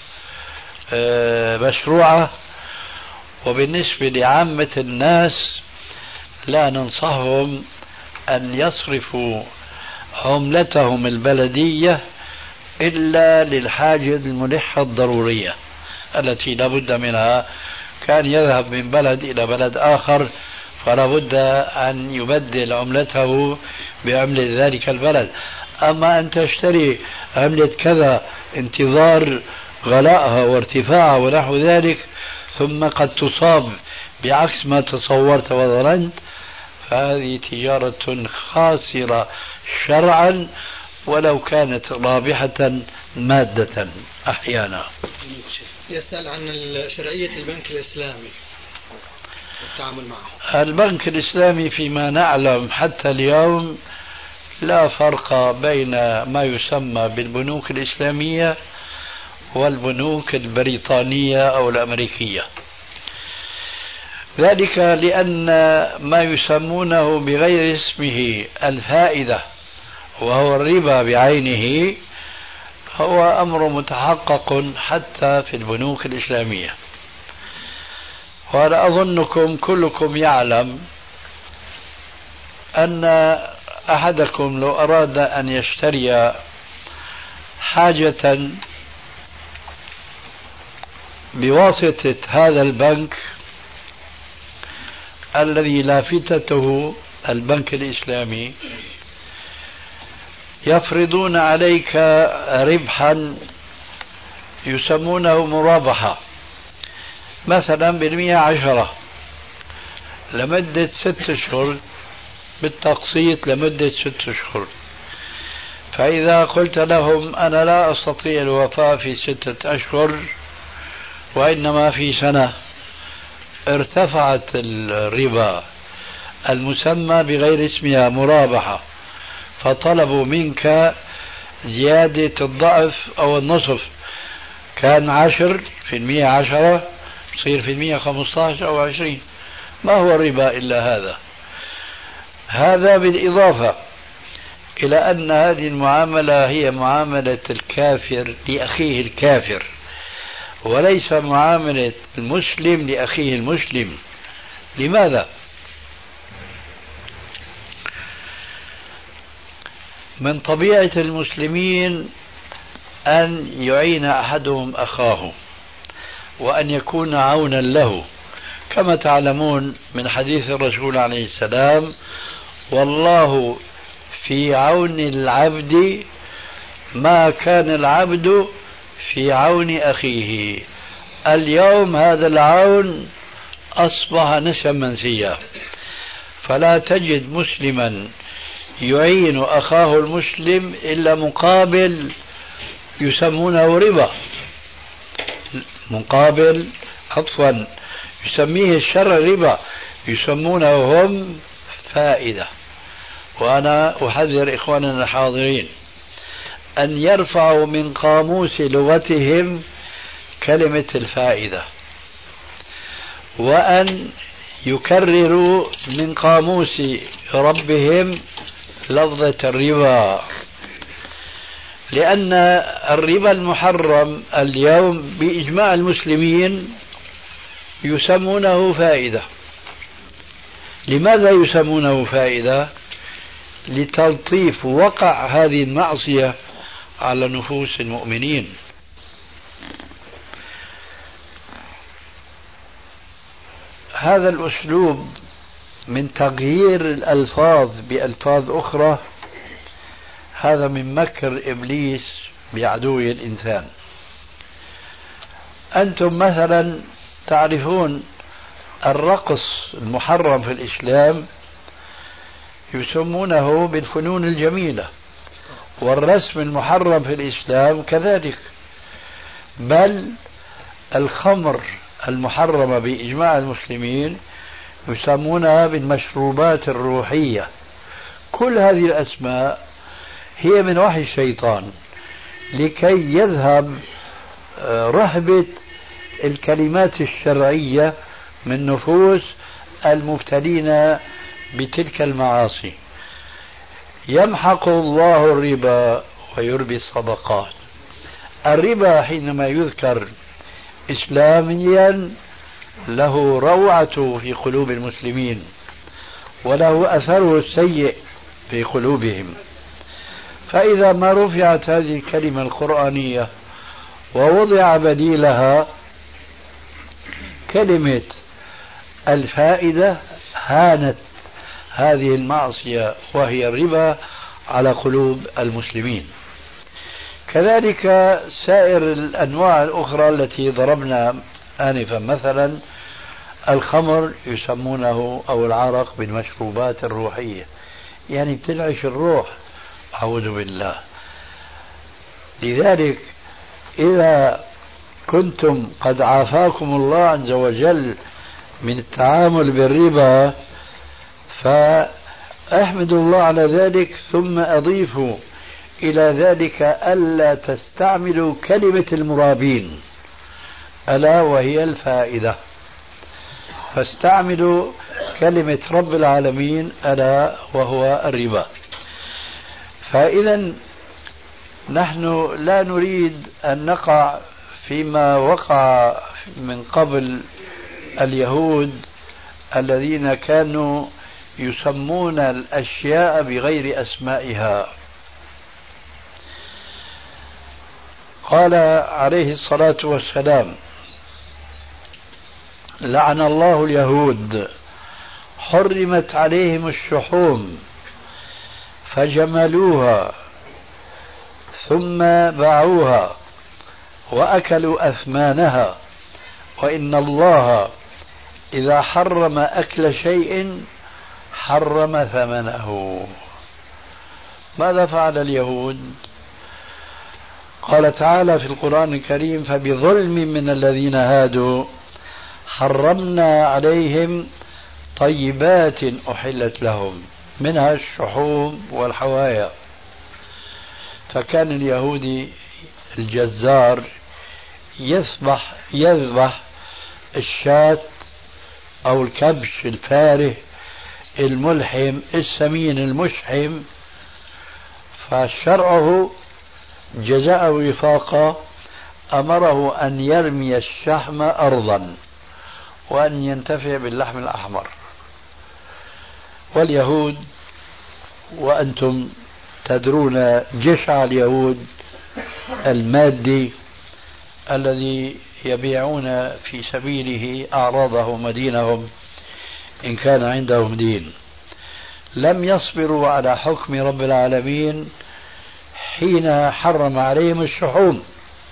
مشروعة، وبالنسبة لعامة الناس لا ننصحهم أن يصرفوا عملتهم البلدية إلا للحاجة الملحة الضرورية التي لا بد منها. كان يذهب من بلد إلى بلد آخر فلا بد أن يبدل عملته بعملة ذلك البلد. أما أن تشتري عملة كذا انتظار غلاءها وارتفاعها ونحو ذلك، ثم قد تصاب بعكس ما تصورت وظننت، فهذه تجارة خاسرة شرعا ولو كانت رابحة مادة أحيانا. يسأل عن شرعية البنك الإسلامي والتعامل معه. البنك الإسلامي فيما نعلم حتى اليوم لا فرق بين ما يسمى بالبنوك الإسلامية والبنوك البريطانية أو الأمريكية، ذلك لأن ما يسمونه بغير اسمه الفائدة وهو الربا بعينه هو أمر متحقق حتى في البنوك الإسلامية. وأنا أظنكم كلكم يعلم أن أحدكم لو أراد أن يشتري حاجة بواسطة هذا البنك الذي لافتته البنك الإسلامي، يفرضون عليك ربحا يسمونه مرابحة، مثلا ب110 لمدة 6 أشهر بالتقسيط لمدة 6 أشهر. فإذا قلت لهم أنا لا أستطيع الوفاء في 6 أشهر وإنما في سنة، ارتفعت الربا المسمى بغير اسمها مرابحة، فطلبوا منك زيادة الضعف أو النصف، كان 10% 10 يصير في المية 15 أو 20. ما هو الربا إلا هذا؟ هذا بالإضافة إلى أن هذه المعاملة هي معاملة الكافر لأخيه الكافر، وليس معاملة المسلم لأخيه المسلم. لماذا؟ من طبيعة المسلمين أن يعين أحدهم أخاه وأن يكون عونا له، كما تعلمون من حديث الرسول عليه السلام: والله في عون العبد ما كان العبد في عون أخيه. اليوم هذا العون أصبح نسيا منسيا، فلا تجد مسلما يعين أخاه المسلم إلا مقابل يسمونه ربا، مقابل عطفا يسميه الشرع ربا، يسمونه هم فائدة. وأنا أحذر إخواننا الحاضرين أن يرفعوا من قاموس لغتهم كلمة الفائدة، وأن يكرروا من قاموس ربهم لفظة الربا، لأن الربا المحرم اليوم بإجماع المسلمين يسمونه فائدة. لماذا يسمونه فائدة؟ لتلطيف وقع هذه المعصية على نفوس المؤمنين. هذا الأسلوب من تغيير الألفاظ بألفاظ أخرى هذا من مكر إبليس بعدو الإنسان. أنتم مثلا تعرفون الرقص المحرم في الإسلام يسمونه بالفنون الجميلة، والرسم المحرم في الإسلام كذلك، بل الخمر المحرمة بإجماع المسلمين يسمونها بالمشروبات الروحية. كل هذه الأسماء هي من وحي الشيطان لكي يذهب رهبة الكلمات الشرعية من نفوس المبتلين بتلك المعاصي. يمحق الله الربا ويربي الصدقات. الربا حينما يذكر إسلاميا له روعة في قلوب المسلمين وله أثره السيء في قلوبهم، فإذا ما رفعت هذه الكلمة القرآنية ووضع بديلها كلمة الفائدة هانت هذه المعصية وهي الربا على قلوب المسلمين. كذلك سائر الأنواع الأخرى التي ضربنا آنفا، مثلا الخمر يسمونه أو العرق بالمشروبات الروحية، يعني بتنعش الروح، أعوذ بالله. لذلك إذا كنتم قد عافاكم الله عز وجل من التعامل بالربا فاحمدوا الله على ذلك، ثم أضيفوا إلى ذلك ألا تستعملوا كلمة المرابين ألا وهي الفائدة، فاستعملوا كلمة رب العالمين ألا وهو الربا. فإذا نحن لا نريد أن نقع فيما وقع من قبل اليهود الذين كانوا يسمون الأشياء بغير أسمائها. قال عليه الصلاة والسلام: لعن الله اليهود حرمت عليهم الشحوم فجملوها ثم باعوها وأكلوا أثمانها، وإن الله إذا حرم أكل شيء حرم ثمنه. ماذا فعل اليهود؟ قال تعالى في القرآن الكريم: فبظلم من الذين هادوا حرمنا عليهم طيبات أحلت لهم منها الشحوم والحوايا. فكان اليهودي الجزار يذبح الشاة أو الكبش الفاره الملحم السمين المشحم، فشرعه جزاء وفاقا أمره أن يرمي الشحم أرضا وأن ينتفع باللحم الأحمر. واليهود وأنتم تدرون جشع اليهود المادي الذي يبيعون في سبيله أعراضهم ودينهم إن كان عندهم دين، لم يصبروا على حكم رب العالمين حين حرم عليهم الشحوم،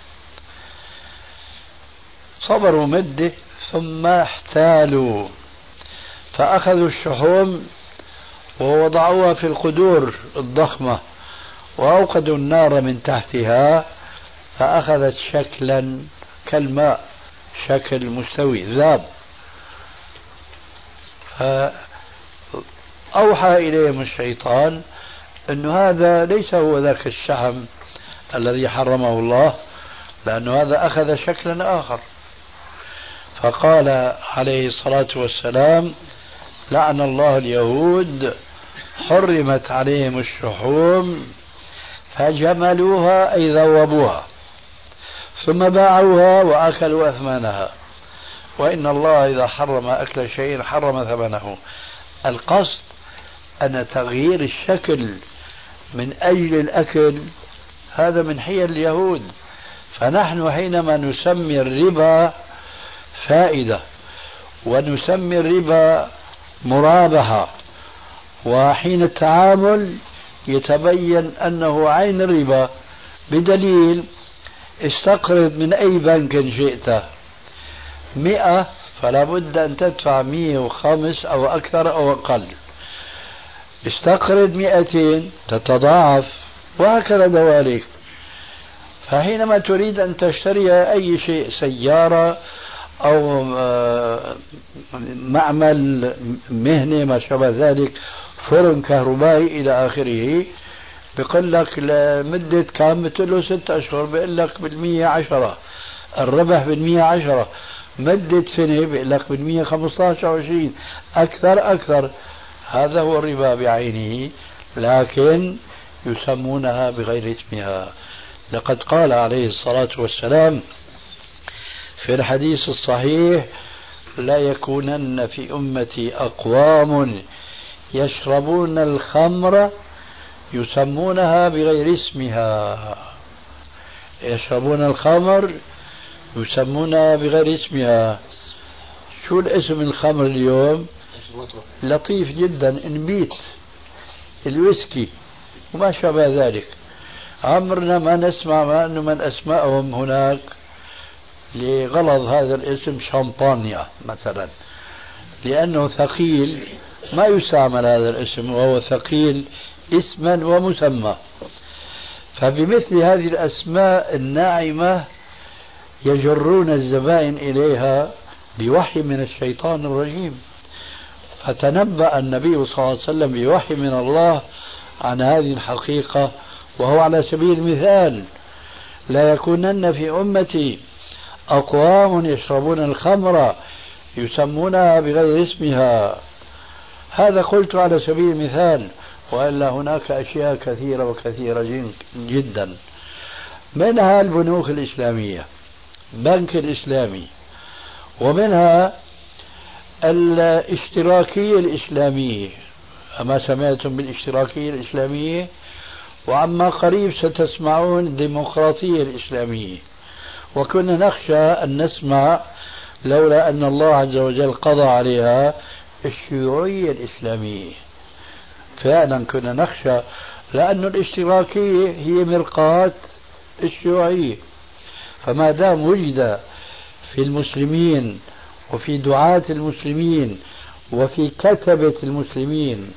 صبروا مدة ثم احتالوا فأخذوا الشحوم ووضعوها في القدور الضخمة وأوقدوا النار من تحتها فأخذت شكلا كالماء، شكل مستوي ذاب. فأوحى إليهم الشيطان أن هذا ليس هو ذاك الشحم الذي حرمه الله، لأن هذا أخذ شكلا آخر. فقال عليه الصلاة والسلام: لعن الله اليهود حرمت عليهم الشحوم فجملوها أي ذوبوها ثم باعوها وأكلوا أثمانها، وإن الله إذا حرم أكل شيء حرم ثمنه. القصد أن تغيير الشكل من أجل الأكل هذا من حيل اليهود. فنحن حينما نسمي الربا فائدة ونسمي الربا مرابحة، وحين التعامل يتبين أنه عين الربا، بدليل استقرض من أي بنك شئت 100 فلا بد أن تدفع 105 أو أكثر أو أقل. استقرض 200 تتضاعف، وهكذا دواليك. فحينما تريد أن تشتري أي شيء، سيارة أو معمل مهنة ما شابه ذلك، فرن كهربائي إلى آخره، بيقول لك لمدة كام؟ بتقول له 6 أشهر، بيقول لك بال110 الربح بال110. مدة سنة بيقول لك بال115 أو 20 أكثر. هذا هو الربا بعينه، لكن يسمونها بغير اسمها. لقد قال عليه الصلاة والسلام في الحديث الصحيح: لا يكونن في أمتي أقوام يشربون الخمر يسمونها بغير اسمها. يشربون الخمر يسمونها بغير اسمها. شو الاسم الخمر اليوم؟ لطيف جدا، انبيت، الويسكي وما شابه ذلك. عمرنا ما نسمع أنه من أسمائهم هناك لغلظ هذا الاسم شامبانيا مثلا، لأنه ثقيل، ما يستعمل هذا الاسم وهو ثقيل اسما ومسمى. فبمثل هذه الأسماء الناعمة يجرون الزبائن إليها بوحي من الشيطان الرجيم. فتنبأ النبي صلى الله عليه وسلم بوحي من الله عن هذه الحقيقة، وهو على سبيل المثال: لا يكونن في أمتي أقوام يشربون الخمر يسمونها بغير اسمها. هذا قلت على سبيل المثال، وإلا هناك أشياء كثيرة وكثيرة جدا، منها البنوك الإسلامية، بنك الإسلامي، ومنها الاشتراكية الإسلامية. أما سمعتم بالاشتراكية الإسلامية؟ وعما قريب ستسمعون الديمقراطية الإسلامية. وكنا نخشى أن نسمع، لولا أن الله عز وجل قضى عليها، الشيوعية الإسلامية. فعلا كنا نخشى، لأن الاشتراكية هي مرقاة الشيوعية. فما دام وجد في المسلمين وفي دعاة المسلمين وفي كتبة المسلمين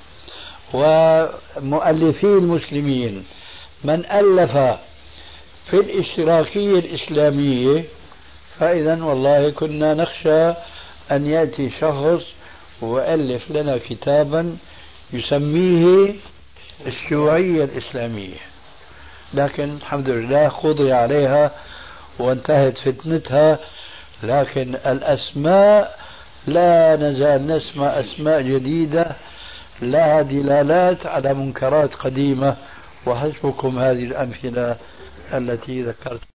ومؤلفي المسلمين من ألف في الاشتراكية الإسلامية، فإذا والله كنا نخشى أن يأتي شخص وألف لنا كتابا يسميه الشيوعية الإسلامية. لكن الحمد لله قضي عليها وانتهت فتنتها. لكن الأسماء لا نزال نسمع أسماء جديدة لها دلالات على منكرات قديمة، وحسبكم هذه الأمثلة التي ذكرت.